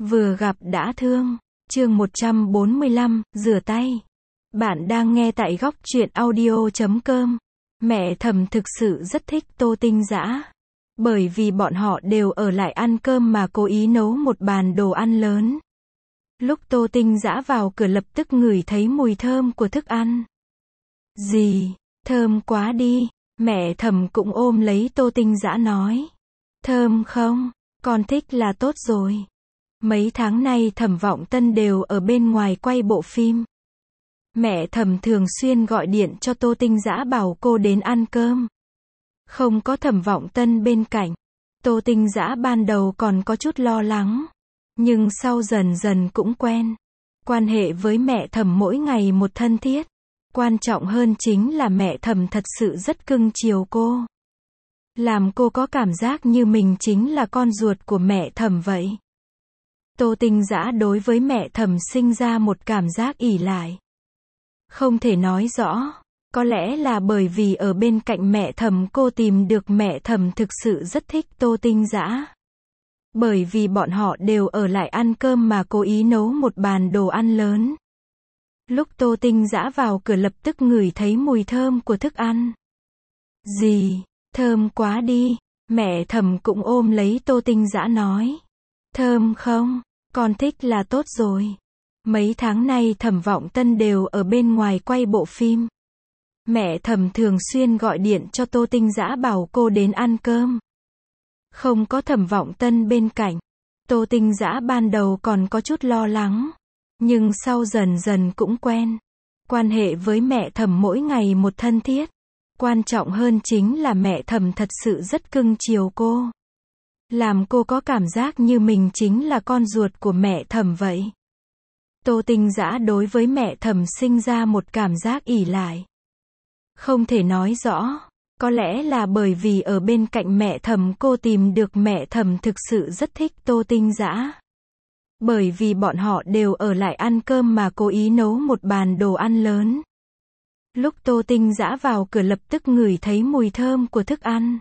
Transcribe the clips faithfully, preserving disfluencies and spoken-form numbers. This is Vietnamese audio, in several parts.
Vừa gặp đã thương. Chương một trăm bốn mươi lăm, rửa tay. Bạn đang nghe tại góc truyện audio chấm com. Mẹ Thầm thực sự rất thích Tô Tinh Dã. Bởi vì bọn họ đều ở lại ăn cơm mà cố ý nấu một bàn đồ ăn lớn. Lúc Tô Tinh Dã vào cửa lập tức ngửi thấy mùi thơm của thức ăn. Gì? Thơm quá đi. Mẹ Thầm cũng ôm lấy Tô Tinh Dã nói. Thơm không? Con thích là tốt rồi. Mấy tháng nay Thẩm Vọng Tân đều ở bên ngoài quay bộ phim. Mẹ Thẩm thường xuyên gọi điện cho Tô Tinh Dã bảo cô đến ăn cơm. Không có Thẩm Vọng Tân bên cạnh, Tô Tinh Dã ban đầu còn có chút lo lắng. Nhưng sau dần dần cũng quen. Quan hệ với mẹ Thẩm mỗi ngày một thân thiết. Quan trọng hơn chính là mẹ Thẩm thật sự rất cưng chiều cô. Làm cô có cảm giác như mình chính là con ruột của mẹ Thẩm vậy. Tô Tinh Dã đối với mẹ Thẩm sinh ra một cảm giác ỷ lại. Không thể nói rõ, có lẽ là bởi vì ở bên cạnh mẹ Thẩm cô tìm được mẹ Thẩm thực sự rất thích Tô Tinh Dã. Bởi vì bọn họ đều ở lại ăn cơm mà cố ý nấu một bàn đồ ăn lớn. Lúc Tô Tinh Dã vào cửa lập tức ngửi thấy mùi thơm của thức ăn. Gì? Thơm quá đi. Mẹ Thẩm cũng ôm lấy Tô Tinh Dã nói. Thơm không? Con thích là tốt rồi. Mấy tháng nay Thẩm Vọng Tân đều ở bên ngoài quay bộ phim. Mẹ Thẩm thường xuyên gọi điện cho Tô Tinh Dã bảo cô đến ăn cơm. Không có Thẩm Vọng Tân bên cạnh, Tô Tinh Dã ban đầu còn có chút lo lắng. Nhưng sau dần dần cũng quen. Quan hệ với mẹ Thẩm mỗi ngày một thân thiết. Quan trọng hơn chính là mẹ Thẩm thật sự rất cưng chiều cô. Làm cô có cảm giác như mình chính là con ruột của mẹ Thẩm vậy. Tô Tinh Dã đối với mẹ Thẩm sinh ra một cảm giác ỷ lại. Không thể nói rõ, có lẽ là bởi vì ở bên cạnh mẹ Thẩm cô tìm được mẹ Thẩm thực sự rất thích Tô Tinh Dã. Bởi vì bọn họ đều ở lại ăn cơm mà cố ý nấu một bàn đồ ăn lớn. Lúc Tô Tinh Dã vào cửa lập tức ngửi thấy mùi thơm của thức ăn.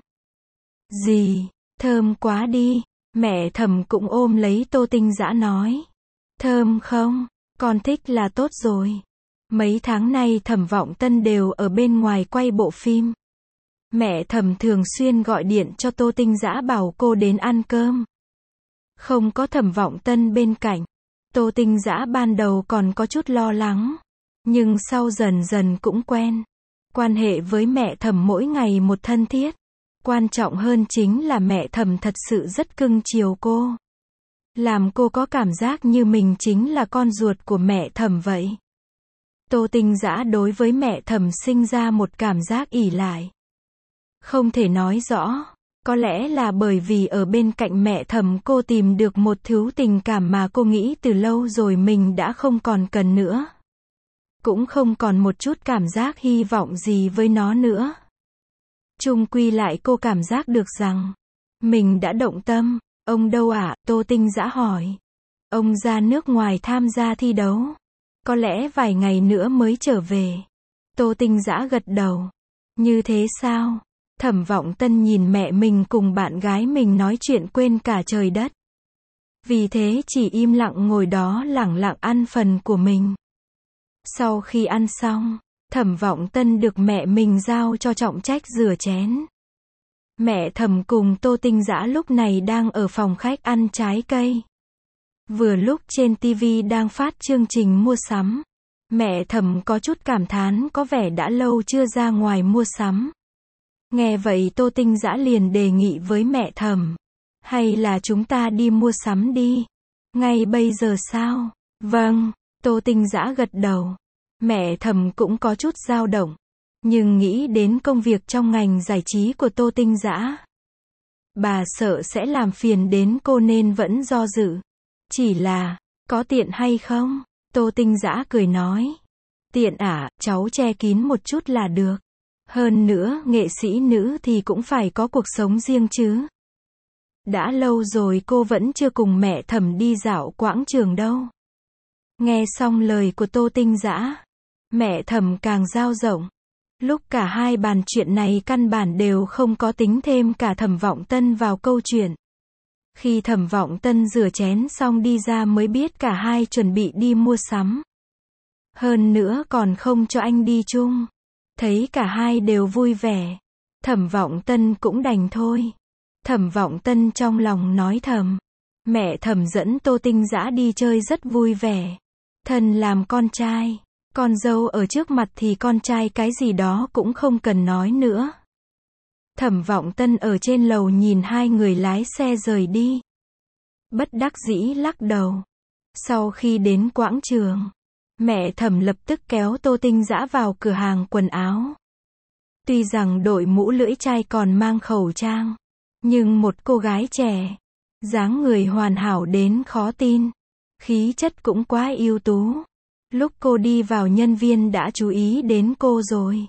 Gì? Thơm quá đi. Mẹ Thẩm cũng ôm lấy Tô Tinh Dã nói. Thơm không? Con thích là tốt rồi. Mấy tháng nay Thẩm Vọng Tân đều ở bên ngoài quay bộ phim. Mẹ Thẩm thường xuyên gọi điện cho Tô Tinh Dã bảo cô đến ăn cơm. Không có Thẩm Vọng Tân bên cạnh, Tô Tinh Dã ban đầu còn có chút lo lắng. Nhưng sau dần dần cũng quen. Quan hệ với mẹ Thẩm mỗi ngày một thân thiết. Quan trọng hơn chính là mẹ Thẩm thật sự rất cưng chiều cô. Làm cô có cảm giác như mình chính là con ruột của mẹ Thẩm vậy. Tô Tinh Dã đối với mẹ Thẩm sinh ra một cảm giác ỷ lại. Không thể nói rõ, có lẽ là bởi vì ở bên cạnh mẹ Thẩm cô tìm được một thứ tình cảm mà cô nghĩ từ lâu rồi mình đã không còn cần nữa. Cũng không còn một chút cảm giác hy vọng gì với nó nữa. Chung quy lại cô cảm giác được rằng mình đã động tâm. Ông đâu ạ? À? Tô Tinh Dã hỏi. Ông ra nước ngoài tham gia thi đấu. Có lẽ vài ngày nữa mới trở về. Tô Tinh Dã gật đầu. Như thế sao? Thẩm Vọng Tân nhìn mẹ mình cùng bạn gái mình nói chuyện quên cả trời đất. Vì thế chỉ im lặng ngồi đó lẳng lặng ăn phần của mình. Sau khi ăn xong, Thẩm Vọng Tân được mẹ mình giao cho trọng trách rửa chén. Mẹ Thẩm cùng Tô Tinh Dã lúc này đang ở phòng khách ăn trái cây. Vừa lúc trên ti vi đang phát chương trình mua sắm. Mẹ Thẩm có chút cảm thán có vẻ đã lâu chưa ra ngoài mua sắm. Nghe vậy Tô Tinh Dã liền đề nghị với mẹ Thẩm. Hay là chúng ta đi mua sắm đi. Ngay bây giờ sao? Vâng, Tô Tinh Dã gật đầu. Mẹ Thẩm cũng có chút dao động. Nhưng nghĩ đến công việc trong ngành giải trí của Tô Tinh Dã, bà sợ sẽ làm phiền đến cô nên vẫn do dự. Chỉ là, có tiện hay không? Tô Tinh Dã cười nói. Tiện à, cháu che kín một chút là được. Hơn nữa, nghệ sĩ nữ thì cũng phải có cuộc sống riêng chứ. Đã lâu rồi cô vẫn chưa cùng mẹ Thẩm đi dạo quảng trường đâu. Nghe xong lời của Tô Tinh Dã, mẹ Thẩm càng dao rộng. Lúc cả hai bàn chuyện này căn bản đều không có tính thêm cả Thẩm Vọng Tân vào câu chuyện. Khi Thẩm Vọng Tân rửa chén xong đi ra mới biết cả hai chuẩn bị đi mua sắm. Hơn nữa còn không cho anh đi chung. Thấy cả hai đều vui vẻ. Thẩm Vọng Tân cũng đành thôi. Thẩm Vọng Tân trong lòng nói thầm. Mẹ Thẩm dẫn Tô Tinh Dã đi chơi rất vui vẻ. Thân làm con trai. Con dâu ở trước mặt thì con trai cái gì đó cũng không cần nói nữa. Thẩm Vọng Tân ở trên lầu nhìn hai người lái xe rời đi. Bất đắc dĩ lắc đầu. Sau khi đến quảng trường, mẹ Thẩm lập tức kéo Tô Tinh Dã vào cửa hàng quần áo. Tuy rằng đội mũ lưỡi chai còn mang khẩu trang, nhưng một cô gái trẻ, dáng người hoàn hảo đến khó tin, khí chất cũng quá ưu tú. Lúc cô đi vào nhân viên đã chú ý đến cô rồi.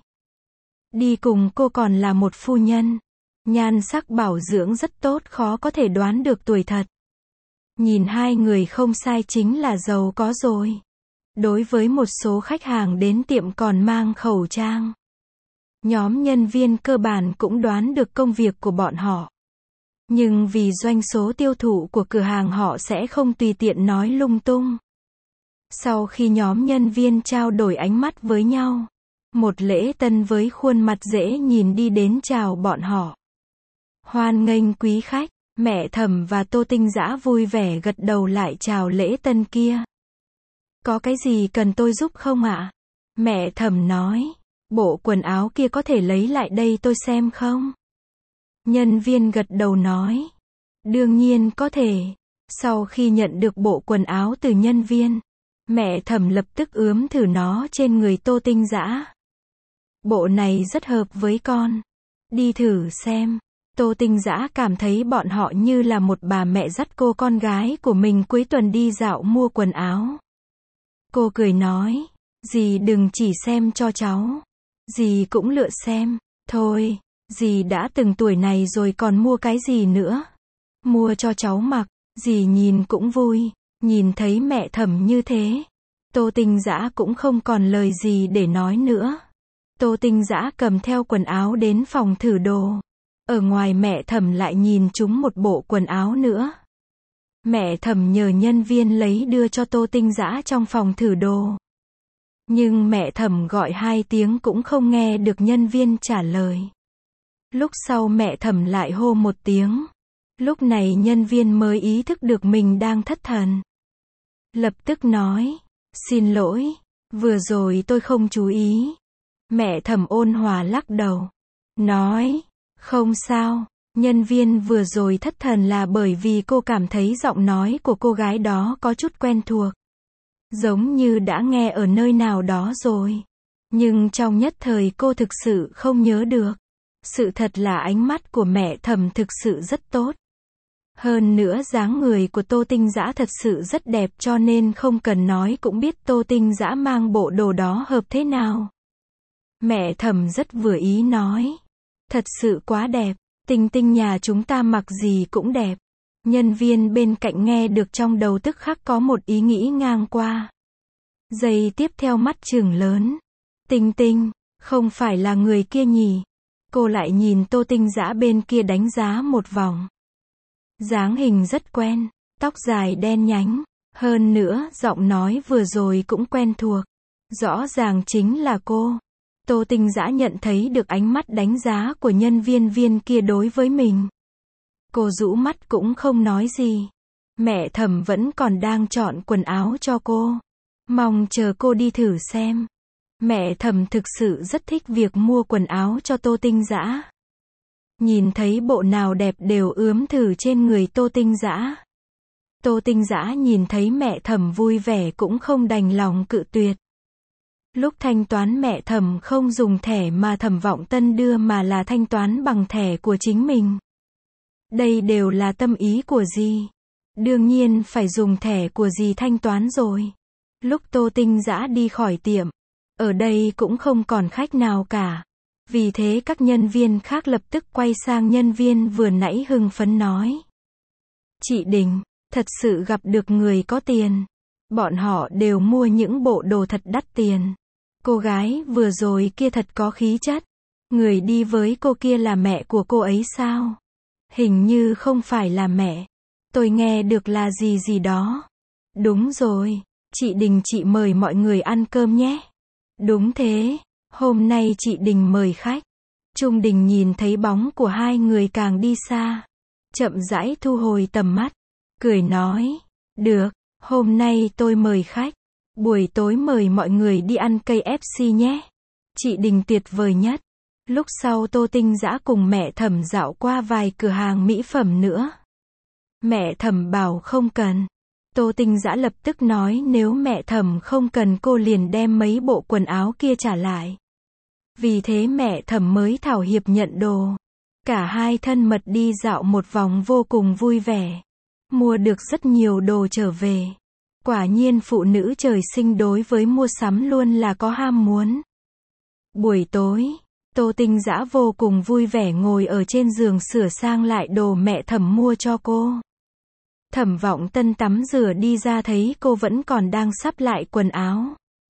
Đi cùng cô còn là một phu nhân. Nhan sắc bảo dưỡng rất tốt, khó có thể đoán được tuổi thật. Nhìn hai người không sai chính là giàu có rồi. Đối với một số khách hàng đến tiệm còn mang khẩu trang, nhóm nhân viên cơ bản cũng đoán được công việc của bọn họ. Nhưng vì doanh số tiêu thụ của cửa hàng họ sẽ không tùy tiện nói lung tung. Sau khi nhóm nhân viên trao đổi ánh mắt với nhau, một lễ tân với khuôn mặt dễ nhìn đi đến chào bọn họ. Hoan nghênh quý khách, mẹ Thẩm và Tô Tinh Dã vui vẻ gật đầu lại chào lễ tân kia. Có cái gì cần tôi giúp không ạ? Mẹ Thẩm nói, bộ quần áo kia có thể lấy lại đây tôi xem không? Nhân viên gật đầu nói, đương nhiên có thể. Sau khi nhận được bộ quần áo từ nhân viên, mẹ Thẩm lập tức ướm thử nó trên người Tô Tinh Dã. Bộ này rất hợp với con. Đi thử xem. Tô Tinh Dã cảm thấy bọn họ như là một bà mẹ dắt cô con gái của mình cuối tuần đi dạo mua quần áo. Cô cười nói, dì đừng chỉ xem cho cháu. Dì cũng lựa xem. Thôi, dì đã từng tuổi này rồi còn mua cái gì nữa. Mua cho cháu mặc, dì nhìn cũng vui. Nhìn thấy mẹ Thẩm như thế, Tô Tinh Dã cũng không còn lời gì để nói nữa. Tô Tinh Dã cầm theo quần áo đến phòng thử đồ. Ở ngoài mẹ Thẩm lại nhìn chúng một bộ quần áo nữa. Mẹ Thẩm nhờ nhân viên lấy đưa cho Tô Tinh Dã trong phòng thử đồ. Nhưng mẹ Thẩm gọi hai tiếng cũng không nghe được nhân viên trả lời. Lúc sau mẹ Thẩm lại hô một tiếng. Lúc này nhân viên mới ý thức được mình đang thất thần. Lập tức nói, xin lỗi, vừa rồi tôi không chú ý. Mẹ Thẩm ôn hòa lắc đầu. Nói, không sao, nhân viên vừa rồi thất thần là bởi vì cô cảm thấy giọng nói của cô gái đó có chút quen thuộc. Giống như đã nghe ở nơi nào đó rồi. Nhưng trong nhất thời cô thực sự không nhớ được. Sự thật là ánh mắt của mẹ Thẩm thực sự rất tốt. Hơn nữa dáng người của Tô Tinh Dã thật sự rất đẹp cho nên không cần nói cũng biết Tô Tinh Dã mang bộ đồ đó hợp thế nào. Mẹ Thẩm rất vừa ý nói. Thật sự quá đẹp, Tinh Tinh nhà chúng ta mặc gì cũng đẹp. Nhân viên bên cạnh nghe được trong đầu tức khắc có một ý nghĩ ngang qua. Giây tiếp theo mắt trừng lớn. Tinh Tinh, không phải là người kia nhỉ? Cô lại nhìn Tô Tinh Dã bên kia đánh giá một vòng. Dáng hình rất quen, tóc dài đen nhánh, hơn nữa giọng nói vừa rồi cũng quen thuộc. Rõ ràng chính là cô. Tô Tinh Dã nhận thấy được ánh mắt đánh giá của nhân viên viên kia đối với mình. Cô rũ mắt cũng không nói gì. Mẹ Thẩm vẫn còn đang chọn quần áo cho cô. Mong chờ cô đi thử xem. Mẹ Thẩm thực sự rất thích việc mua quần áo cho Tô Tinh Dã. Nhìn thấy bộ nào đẹp đều ướm thử trên người Tô Tinh Dã. Tô Tinh Dã nhìn thấy mẹ Thẩm vui vẻ cũng không đành lòng cự tuyệt. Lúc thanh toán mẹ Thẩm không dùng thẻ mà Thẩm Vọng Tân đưa mà là thanh toán bằng thẻ của chính mình. Đây đều là tâm ý của dì. Đương nhiên phải dùng thẻ của dì thanh toán rồi. Lúc Tô Tinh Dã đi khỏi tiệm, ở đây cũng không còn khách nào cả. Vì thế các nhân viên khác lập tức quay sang nhân viên vừa nãy hưng phấn nói. Chị Đình, thật sự gặp được người có tiền. Bọn họ đều mua những bộ đồ thật đắt tiền. Cô gái vừa rồi kia thật có khí chất. Người đi với cô kia là mẹ của cô ấy sao? Hình như không phải là mẹ. Tôi nghe được là gì gì đó. Đúng rồi, chị Đình chị mời mọi người ăn cơm nhé. Đúng thế, hôm nay chị Đình mời khách. Trung Đình nhìn thấy bóng của hai người càng đi xa, chậm rãi thu hồi tầm mắt, cười nói, được, hôm nay tôi mời khách, buổi tối mời mọi người đi ăn ca ép xê nhé. Chị Đình tuyệt vời nhất. Lúc sau Tô Tinh Dã cùng mẹ Thẩm dạo qua vài cửa hàng mỹ phẩm nữa. Mẹ Thẩm bảo không cần. Tô Tinh Dã lập tức nói nếu mẹ Thẩm không cần cô liền đem mấy bộ quần áo kia trả lại. Vì thế mẹ Thẩm mới thảo hiệp nhận đồ. Cả hai thân mật đi dạo một vòng vô cùng vui vẻ. Mua được rất nhiều đồ trở về. Quả nhiên phụ nữ trời sinh đối với mua sắm luôn là có ham muốn. Buổi tối, Tô Tinh Dã vô cùng vui vẻ ngồi ở trên giường sửa sang lại đồ mẹ Thẩm mua cho cô. Thẩm Vọng Tân tắm rửa đi ra thấy cô vẫn còn đang sắp lại quần áo.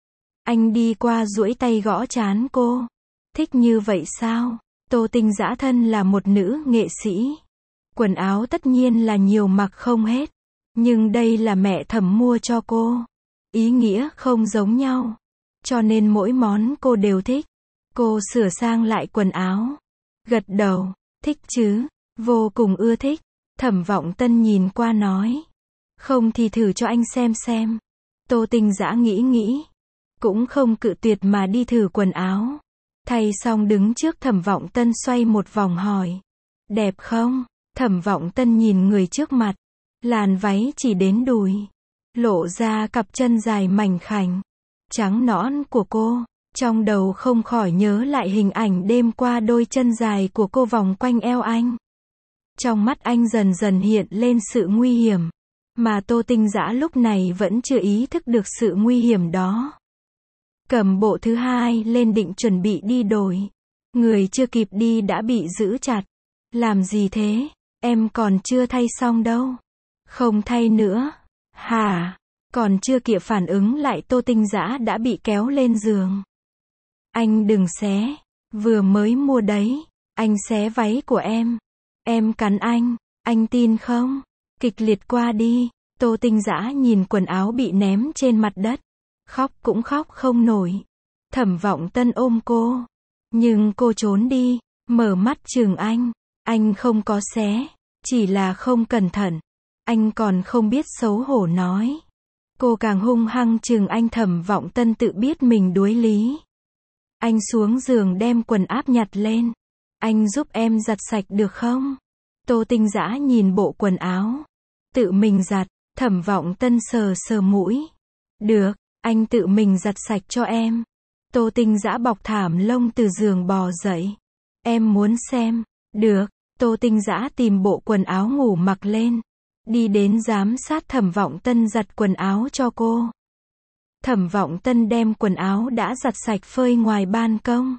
Anh đi qua duỗi tay gõ trán cô. Thích như vậy sao? Tô Tinh Dã thân là một nữ nghệ sĩ. Quần áo tất nhiên là nhiều mặc không hết. Nhưng đây là mẹ Thẩm mua cho cô. Ý nghĩa không giống nhau. Cho nên mỗi món cô đều thích. Cô sửa sang lại quần áo. Gật đầu. Thích chứ? Vô cùng ưa thích. Thẩm Vọng Tân nhìn qua nói. Không thì thử cho anh xem xem. Tô Tinh Dã nghĩ nghĩ. Cũng không cự tuyệt mà đi thử quần áo. Thay xong đứng trước Thẩm Vọng Tân xoay một vòng hỏi. Đẹp không? Thẩm Vọng Tân nhìn người trước mặt. Làn váy chỉ đến đùi. Lộ ra cặp chân dài mảnh khảnh. Trắng nõn của cô. Trong đầu không khỏi nhớ lại hình ảnh đêm qua đôi chân dài của cô vòng quanh eo anh. Trong mắt anh dần dần hiện lên sự nguy hiểm. Mà Tô Tinh Dã lúc này vẫn chưa ý thức được sự nguy hiểm đó. Cầm bộ thứ hai lên định chuẩn bị đi đổi. Người chưa kịp đi đã bị giữ chặt. Làm gì thế? Em còn chưa thay xong đâu. Không thay nữa. Hả? Còn chưa kịp phản ứng lại Tô Tinh Dã đã bị kéo lên giường. Anh đừng xé. Vừa mới mua đấy. Anh xé váy của em. Em cắn anh. Anh tin không? Kịch liệt qua đi. Tô Tinh Dã nhìn quần áo bị ném trên mặt đất. Khóc cũng khóc không nổi. Thẩm Vọng Tân ôm cô. Nhưng cô trốn đi. Mở mắt chừng anh. Anh không có xé. Chỉ là không cẩn thận. Anh còn không biết xấu hổ nói. Cô càng hung hăng chừng anh. Thẩm Vọng Tân tự biết mình đuối lý. Anh xuống giường đem quần áp nhặt lên. Anh giúp em giặt sạch được không? Tô Tinh Dã nhìn bộ quần áo. Tự mình giặt. Thẩm Vọng Tân sờ sờ mũi. Được, anh tự mình giặt sạch cho em. Tô Tinh Dã bọc thảm lông từ giường bò dậy. Em muốn xem. Được, Tô Tinh Dã tìm bộ quần áo ngủ mặc lên. Đi đến giám sát Thẩm Vọng Tân giặt quần áo cho cô. Thẩm Vọng Tân đem quần áo đã giặt sạch phơi ngoài ban công.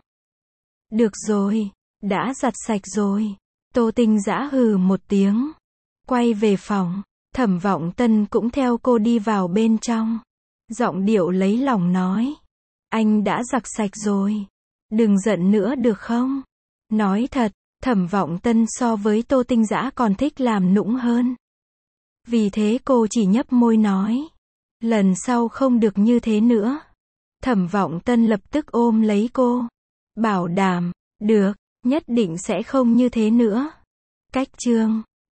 Được rồi, đã giặt sạch rồi. Tô Tinh Dã hừ một tiếng. Quay về phòng, Thẩm Vọng Tân cũng theo cô đi vào bên trong. Giọng điệu lấy lòng nói. Anh đã giặt sạch rồi. Đừng giận nữa được không? Nói thật, Thẩm Vọng Tân so với Tô Tinh Dã còn thích làm nũng hơn. Vì thế cô chỉ nhấp môi nói. Lần sau không được như thế nữa. Thẩm Vọng Tân lập tức ôm lấy cô. Bảo đảm, được, nhất định sẽ không như thế nữa. Cách chương